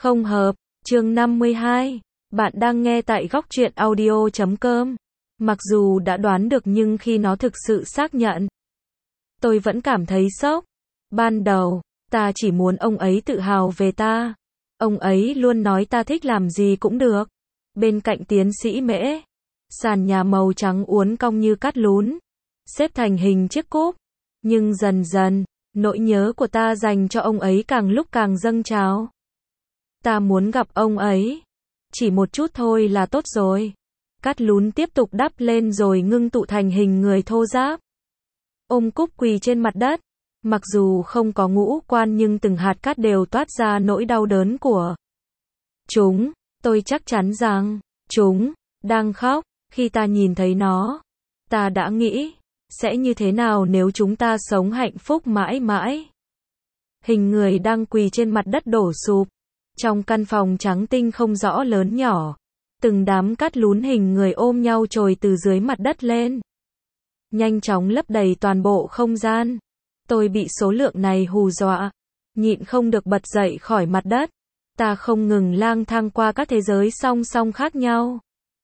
Không hợp, chương 52. Bạn đang nghe tại góc truyện audio.com. Mặc dù đã đoán được nhưng khi nó thực sự xác nhận, tôi vẫn cảm thấy sốc. Ban đầu, ta chỉ muốn ông ấy tự hào về ta. Ông ấy luôn nói ta thích làm gì cũng được. Bên cạnh tiến sĩ Mễ, sàn nhà màu trắng uốn cong như cát lún, xếp thành hình chiếc cúp. Nhưng dần dần, nỗi nhớ của ta dành cho ông ấy càng lúc càng dâng trào. Ta muốn gặp ông ấy. Chỉ một chút thôi là tốt rồi. Cát lún tiếp tục đắp lên rồi ngưng tụ thành hình người thô ráp. Ôm cúp quỳ trên mặt đất. Mặc dù không có ngũ quan nhưng từng hạt cát đều toát ra nỗi đau đớn của chúng. Tôi chắc chắn rằng, chúng đang khóc. Khi ta nhìn thấy nó, ta đã nghĩ, sẽ như thế nào nếu chúng ta sống hạnh phúc mãi mãi. Hình người đang quỳ trên mặt đất đổ sụp. Trong căn phòng trắng tinh không rõ lớn nhỏ, từng đám cát lún hình người ôm nhau trồi từ dưới mặt đất lên, nhanh chóng lấp đầy toàn bộ không gian. Tôi bị số lượng này hù dọa, nhịn không được bật dậy khỏi mặt đất. Ta không ngừng lang thang qua các thế giới song song khác nhau,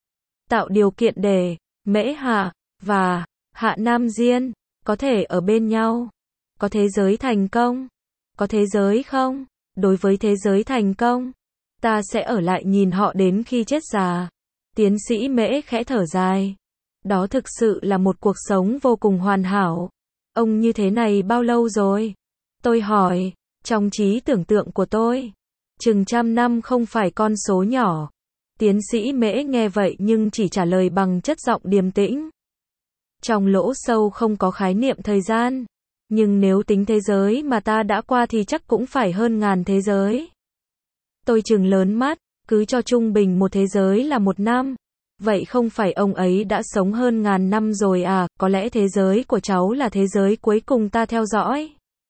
tạo điều kiện để Mễ Hạ và Hạ Nam Diên có thể ở bên nhau. Có thế giới thành công, có thế giới không. Đối với thế giới thành công, ta sẽ ở lại nhìn họ đến khi chết già. Tiến sĩ Mễ khẽ thở dài. Đó thực sự là một cuộc sống vô cùng hoàn hảo. Ông như thế này bao lâu rồi? Tôi hỏi. Trong trí tưởng tượng của tôi, chừng 100 năm không phải con số nhỏ. Tiến sĩ Mễ nghe vậy nhưng chỉ trả lời bằng chất giọng điềm tĩnh. Trong lỗ sâu không có khái niệm thời gian. Nhưng nếu tính thế giới mà ta đã qua thì chắc cũng phải hơn 1000 thế giới. Tôi trừng lớn mắt, cứ cho trung bình một thế giới là 1 năm. Vậy không phải ông ấy đã sống hơn 1000 năm rồi à? Có lẽ thế giới của cháu là thế giới cuối cùng ta theo dõi.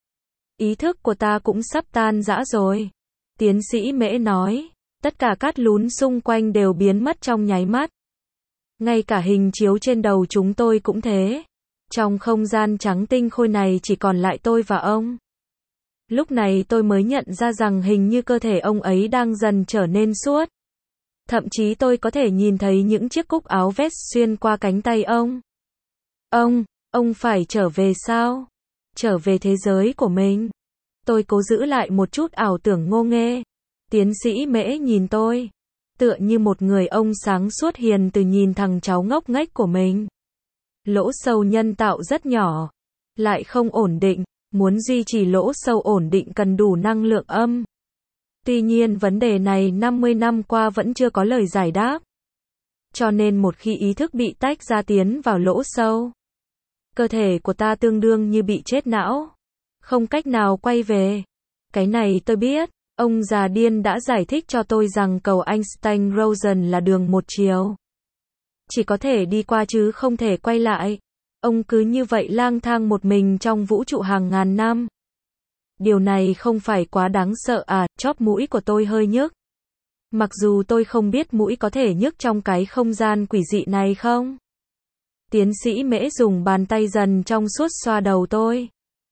Ý thức của ta cũng sắp tan rã rồi. Tiến sĩ Mễ nói, tất cả cát lún xung quanh đều biến mất trong nháy mắt. Ngay cả hình chiếu trên đầu chúng tôi cũng thế. Trong không gian trắng tinh khôi này chỉ còn lại tôi và ông. Lúc này tôi mới nhận ra rằng hình như cơ thể ông ấy đang dần trở nên suốt. Thậm chí tôi có thể nhìn thấy những chiếc cúc áo vest xuyên qua cánh tay ông. Ông phải trở về sao? Trở về thế giới của mình. Tôi cố giữ lại một chút ảo tưởng ngô nghê. Tiến sĩ Mễ nhìn tôi, tựa như một người ông sáng suốt hiền từ nhìn thằng cháu ngốc nghếch của mình. Lỗ sâu nhân tạo rất nhỏ, lại không ổn định. Muốn duy trì lỗ sâu ổn định cần đủ năng lượng âm. Tuy nhiên vấn đề này 50 năm qua vẫn chưa có lời giải đáp. Cho nên một khi ý thức bị tách ra tiến vào lỗ sâu, cơ thể của ta tương đương như bị chết não, không cách nào quay về. Cái này tôi biết. Ông già điên đã giải thích cho tôi rằng cầu Einstein-Rosen là đường một chiều. Chỉ có thể đi qua chứ không thể quay lại. Ông cứ như vậy lang thang một mình trong vũ trụ hàng ngàn năm. Điều này không phải quá đáng sợ à? Chóp mũi của tôi hơi nhức. Mặc dù tôi không biết mũi có thể nhức trong cái không gian quỷ dị này không. Tiến sĩ Mễ dùng bàn tay dần trong suốt xoa đầu tôi.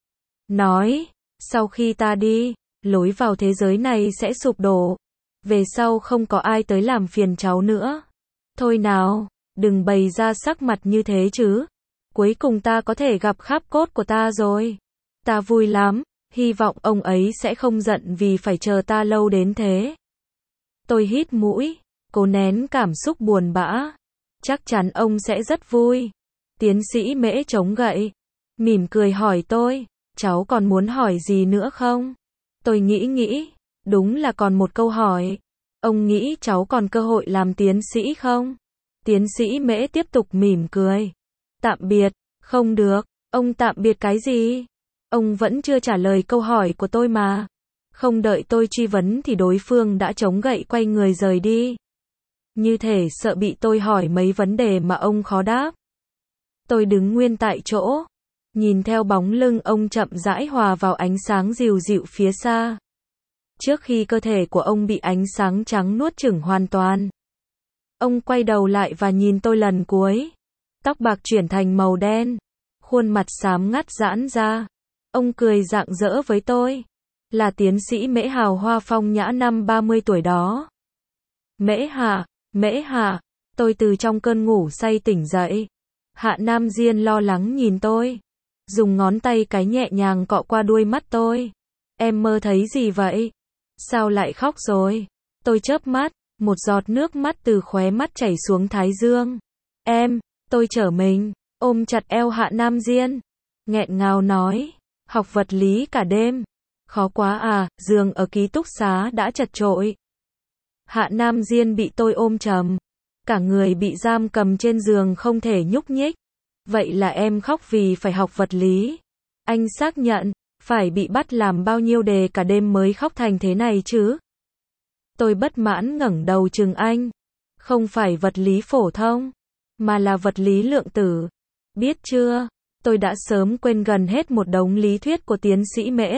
Nói, sau khi ta đi, lối vào thế giới này sẽ sụp đổ. Về sau không có ai tới làm phiền cháu nữa. Thôi nào, đừng bày ra sắc mặt như thế chứ. Cuối cùng ta có thể gặp kháp cốt của ta rồi. Ta vui lắm, hy vọng ông ấy sẽ không giận vì phải chờ ta lâu đến thế. Tôi hít mũi, cố nén cảm xúc buồn bã. Chắc chắn ông sẽ rất vui. Tiến sĩ Mễ chống gậy, mỉm cười hỏi tôi, cháu còn muốn hỏi gì nữa không? Tôi nghĩ, đúng là còn một câu hỏi. Ông nghĩ cháu còn cơ hội làm tiến sĩ không? Tiến sĩ Mễ tiếp tục mỉm cười. Tạm biệt, không được, ông tạm biệt cái gì? Ông vẫn chưa trả lời câu hỏi của tôi mà. Không đợi tôi truy vấn thì đối phương đã chống gậy quay người rời đi. Như thể sợ bị tôi hỏi mấy vấn đề mà ông khó đáp. Tôi đứng nguyên tại chỗ, nhìn theo bóng lưng ông chậm rãi hòa vào ánh sáng dịu dịu phía xa. Trước khi cơ thể của ông bị ánh sáng trắng nuốt chửng hoàn toàn, ông quay đầu lại và nhìn tôi lần cuối. Tóc bạc chuyển thành màu đen, khuôn mặt xám ngắt giãn ra. Ông cười rạng rỡ với tôi. Là tiến sĩ Mễ hào hoa phong nhã năm 30 tuổi đó. Mễ hả, tôi từ trong cơn ngủ say tỉnh dậy. Hạ Nam Diên lo lắng nhìn tôi. Dùng ngón tay cái nhẹ nhàng cọ qua đuôi mắt tôi. Em mơ thấy gì vậy? Sao lại khóc rồi? Tôi chớp mắt, một giọt nước mắt từ khóe mắt chảy xuống thái dương. Tôi trở mình, ôm chặt eo Hạ Nam Diên. Nghẹn ngào nói, học vật lý cả đêm. Khó quá à, giường ở ký túc xá đã chật chội. Hạ Nam Diên bị tôi ôm chầm. Cả người bị giam cầm trên giường không thể nhúc nhích. Vậy là em khóc vì phải học vật lý. Anh xác nhận, phải bị bắt làm bao nhiêu đề cả đêm mới khóc thành thế này chứ? Tôi bất mãn ngẩng đầu chừng anh. Không phải vật lý phổ thông, mà là vật lý lượng tử. Biết chưa, tôi đã sớm quên gần hết một đống lý thuyết của tiến sĩ Mễ.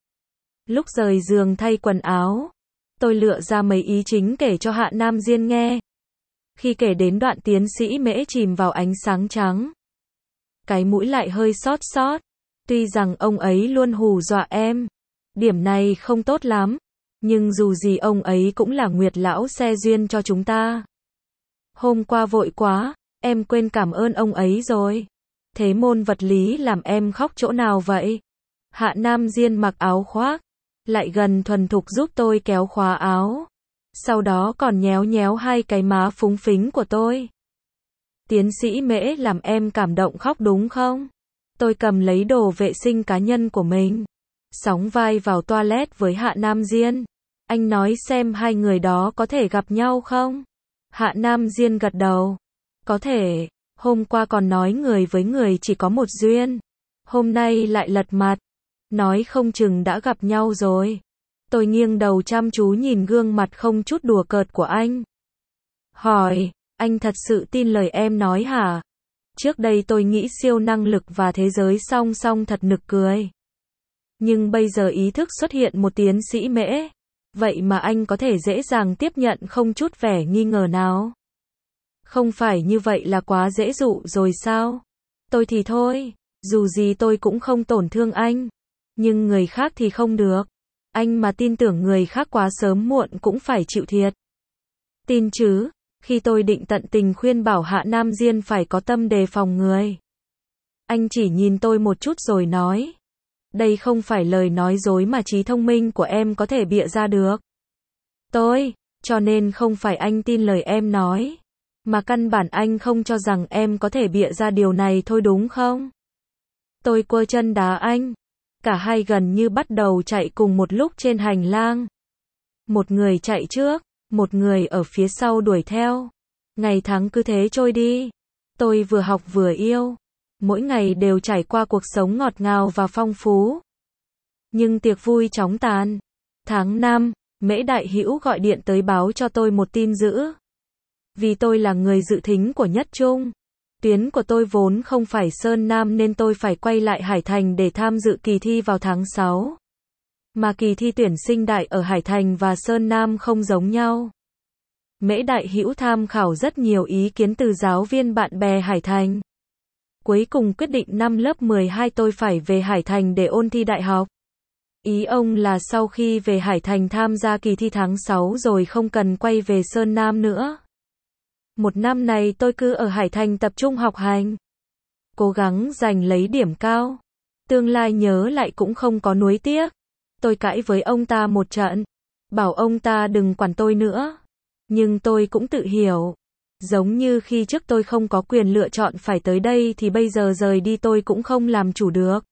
Lúc rời giường thay quần áo, tôi lựa ra mấy ý chính kể cho Hạ Nam Diên nghe. Khi kể đến đoạn tiến sĩ Mễ chìm vào ánh sáng trắng, cái mũi lại hơi xót xót. Tuy rằng ông ấy luôn hù dọa em, điểm này không tốt lắm, nhưng dù gì ông ấy cũng là Nguyệt lão xe duyên cho chúng ta. Hôm qua vội quá, em quên cảm ơn ông ấy rồi. Thế môn vật lý làm em khóc chỗ nào vậy? Hạ Nam Diên mặc áo khoác, lại gần thuần thục giúp tôi kéo khóa áo. Sau đó còn nhéo nhéo hai cái má phúng phính của tôi. Tiến sĩ Mễ làm em cảm động khóc đúng không? Tôi cầm lấy đồ vệ sinh cá nhân của mình, sóng vai vào toilet với Hạ Nam Diên. Anh nói xem hai người đó có thể gặp nhau không? Hạ Nam Diên gật đầu. Có thể, hôm qua còn nói người với người chỉ có một duyên. Hôm nay lại lật mặt, nói không chừng đã gặp nhau rồi. Tôi nghiêng đầu chăm chú nhìn gương mặt không chút đùa cợt của anh. Hỏi, anh thật sự tin lời em nói hả? Trước đây tôi nghĩ siêu năng lực và thế giới song song thật nực cười. Nhưng bây giờ ý thức xuất hiện một tiến sĩ Mễ. Vậy mà anh có thể dễ dàng tiếp nhận không chút vẻ nghi ngờ nào. Không phải như vậy là quá dễ dụ rồi sao? Tôi thì thôi, dù gì tôi cũng không tổn thương anh. Nhưng người khác thì không được. Anh mà tin tưởng người khác quá sớm muộn cũng phải chịu thiệt. Tin chứ? Khi tôi định tận tình khuyên bảo Hạ Nam Diên phải có tâm đề phòng người, anh chỉ nhìn tôi một chút rồi nói. Đây không phải lời nói dối mà trí thông minh của em có thể bịa ra được. Cho nên không phải anh tin lời em nói, mà căn bản anh không cho rằng em có thể bịa ra điều này thôi đúng không? Tôi quơ chân đá anh. Cả hai gần như bắt đầu chạy cùng một lúc trên hành lang. Một người chạy trước, một người ở phía sau đuổi theo. Ngày tháng cứ thế trôi đi. Tôi vừa học vừa yêu. Mỗi ngày đều trải qua cuộc sống ngọt ngào và phong phú. Nhưng tiệc vui chóng tàn. Tháng 5, Mễ Đại Hữu gọi điện tới báo cho tôi một tin dữ. Vì tôi là người dự thính của Nhất Trung, tuyến của tôi vốn không phải Sơn Nam nên tôi phải quay lại Hải Thành để tham dự kỳ thi vào tháng 6. Mà kỳ thi tuyển sinh đại ở Hải Thành và Sơn Nam không giống nhau. Mễ Đại Hữu tham khảo rất nhiều ý kiến từ giáo viên bạn bè Hải Thành. Cuối cùng quyết định năm lớp 12 tôi phải về Hải Thành để ôn thi đại học. Ý ông là sau khi về Hải Thành tham gia kỳ thi tháng 6 rồi không cần quay về Sơn Nam nữa. Một năm này tôi cứ ở Hải Thành tập trung học hành, cố gắng giành lấy điểm cao. Tương lai nhớ lại cũng không có nuối tiếc. Tôi cãi với ông ta một trận, bảo ông ta đừng quản tôi nữa. Nhưng tôi cũng tự hiểu, giống như khi trước tôi không có quyền lựa chọn phải tới đây thì bây giờ rời đi tôi cũng không làm chủ được.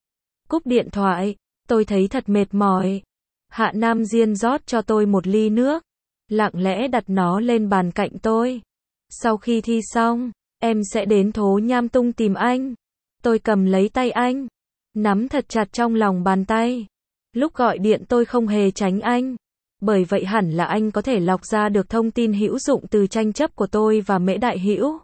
Cúp điện thoại, tôi thấy thật mệt mỏi. Hạ Nam Diên rót cho tôi một ly nước, lặng lẽ đặt nó lên bàn cạnh tôi. Sau khi thi xong, em sẽ đến Thố Nham Tung tìm anh. Tôi cầm lấy tay anh, nắm thật chặt trong lòng bàn tay. Lúc gọi điện tôi không hề tránh anh, bởi vậy hẳn là anh có thể lọc ra được thông tin hữu dụng từ tranh chấp của tôi và Mễ Đại Hữu.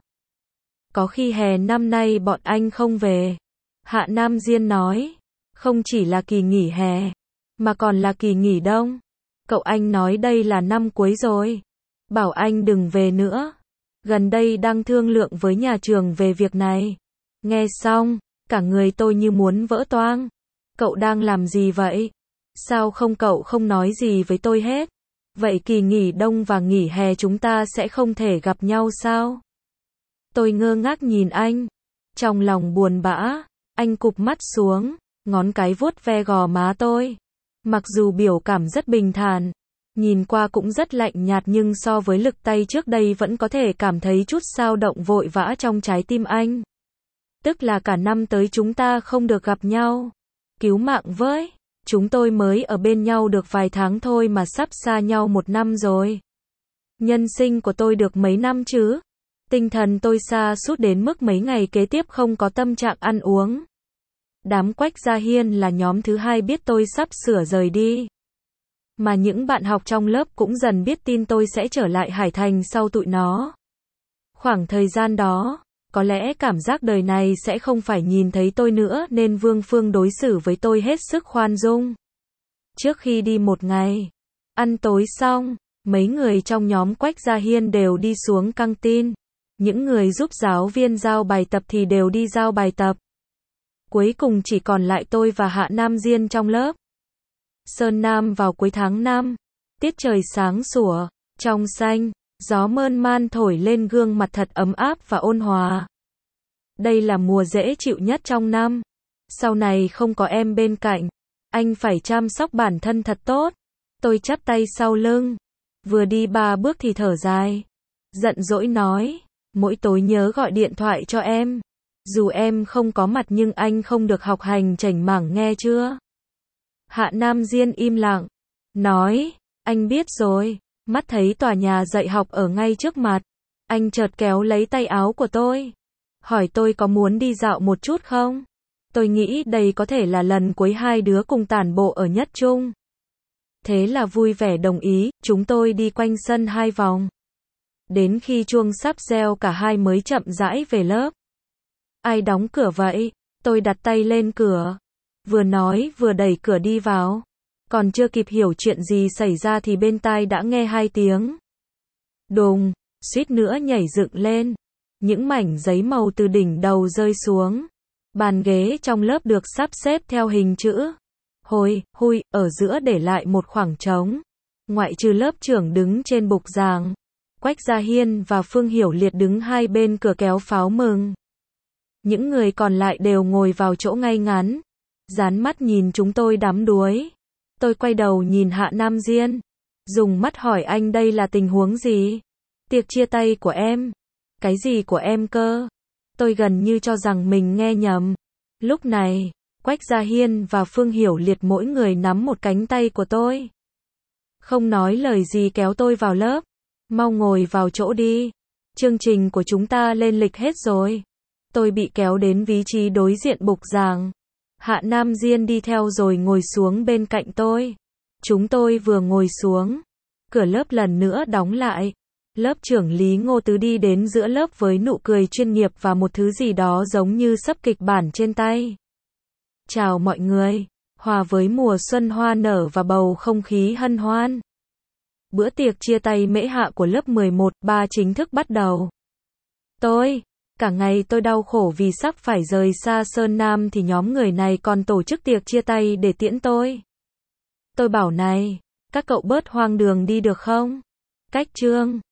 Có khi hè năm nay bọn anh không về. Hạ Nam Diên nói, không chỉ là kỳ nghỉ hè, mà còn là kỳ nghỉ đông. Cậu anh nói đây là năm cuối rồi, bảo anh đừng về nữa. Gần đây đang thương lượng với nhà trường về việc này. Nghe xong, cả người tôi như muốn vỡ toang. Cậu đang làm gì vậy? Sao không cậu không nói gì với tôi hết? Vậy kỳ nghỉ đông và nghỉ hè chúng ta sẽ không thể gặp nhau sao? Tôi ngơ ngác nhìn anh. Trong lòng buồn bã, anh cụp mắt xuống, ngón cái vuốt ve gò má tôi. Mặc dù biểu cảm rất bình thản, nhìn qua cũng rất lạnh nhạt nhưng so với lực tay trước đây vẫn có thể cảm thấy chút dao động vội vã trong trái tim anh. Tức là cả năm tới chúng ta không được gặp nhau. Cứu mạng với. Chúng tôi mới ở bên nhau được vài tháng thôi mà sắp xa nhau 1 năm rồi. Nhân sinh của tôi được mấy năm chứ? Tinh thần tôi sa sút đến mức mấy ngày kế tiếp không có tâm trạng ăn uống. Đám Quách Gia Hiên là nhóm thứ 2 biết tôi sắp sửa rời đi. Mà những bạn học trong lớp cũng dần biết tin tôi sẽ trở lại Hải Thành sau tụi nó. Khoảng thời gian đó, có lẽ cảm giác đời này sẽ không phải nhìn thấy tôi nữa nên Vương Phương đối xử với tôi hết sức khoan dung. Trước khi đi một ngày, ăn tối xong, mấy người trong nhóm Quách Gia Hiên đều đi xuống căng tin. Những người giúp giáo viên giao bài tập thì đều đi giao bài tập. Cuối cùng chỉ còn lại tôi và Hạ Nam Diên trong lớp. Sơn Nam vào cuối tháng 5, tiết trời sáng sủa, trong xanh, gió mơn man thổi lên gương mặt thật ấm áp và ôn hòa. Đây là mùa dễ chịu nhất trong năm. Sau này không có em bên cạnh, anh phải chăm sóc bản thân thật tốt. Tôi chắp tay sau lưng, vừa đi 3 bước thì thở dài, giận dỗi nói, mỗi tối nhớ gọi điện thoại cho em. Dù em không có mặt nhưng anh không được học hành chảnh mảng nghe chưa? Hạ Nam Diên im lặng, nói, anh biết rồi. Mắt thấy tòa nhà dạy học ở ngay trước mặt, anh chợt kéo lấy tay áo của tôi, hỏi tôi có muốn đi dạo một chút không? Tôi nghĩ đây có thể là lần cuối hai đứa cùng tản bộ ở Nhất Trung. Thế là vui vẻ đồng ý, chúng tôi đi quanh sân 2 vòng. Đến khi chuông sắp reo cả hai mới chậm rãi về lớp. Ai đóng cửa vậy? Tôi đặt tay lên cửa, vừa nói vừa đẩy cửa đi vào. Còn chưa kịp hiểu chuyện gì xảy ra thì bên tai đã nghe 2 tiếng. Đùng, suýt nữa nhảy dựng lên. Những mảnh giấy màu từ đỉnh đầu rơi xuống. Bàn ghế trong lớp được sắp xếp theo hình chữ hôi, hui, ở giữa để lại một khoảng trống. Ngoại trừ lớp trưởng đứng trên bục giảng, Quách Gia Hiên và Phương Hiểu Liệt đứng hai bên cửa kéo pháo mừng. Những người còn lại đều ngồi vào chỗ ngay ngắn, dán mắt nhìn chúng tôi đắm đuối. Tôi quay đầu nhìn Hạ Nam Diên, dùng mắt hỏi anh đây là tình huống gì? Tiệc chia tay của em? Cái gì của em cơ? Tôi gần như cho rằng mình nghe nhầm. Lúc này, Quách Gia Hiên và Phương Hiểu Liệt mỗi người nắm một cánh tay của tôi. Không nói lời gì kéo tôi vào lớp. Mau ngồi vào chỗ đi. Chương trình của chúng ta lên lịch hết rồi. Tôi bị kéo đến vị trí đối diện bục giảng. Hạ Nam Diên đi theo rồi ngồi xuống bên cạnh tôi. Chúng tôi vừa ngồi xuống, cửa lớp lần nữa đóng lại. Lớp trưởng Lý Ngô Tứ đi đến giữa lớp với nụ cười chuyên nghiệp và một thứ gì đó giống như sắp kịch bản trên tay. Chào mọi người, hòa với mùa xuân hoa nở và bầu không khí hân hoan. Bữa tiệc chia tay mễ hạ của lớp 11-3 chính thức bắt đầu. Cả ngày tôi đau khổ vì sắp phải rời xa Sơn Nam thì nhóm người này còn tổ chức tiệc chia tay để tiễn tôi. Tôi bảo này, các cậu bớt hoang đường đi được không? Cách chương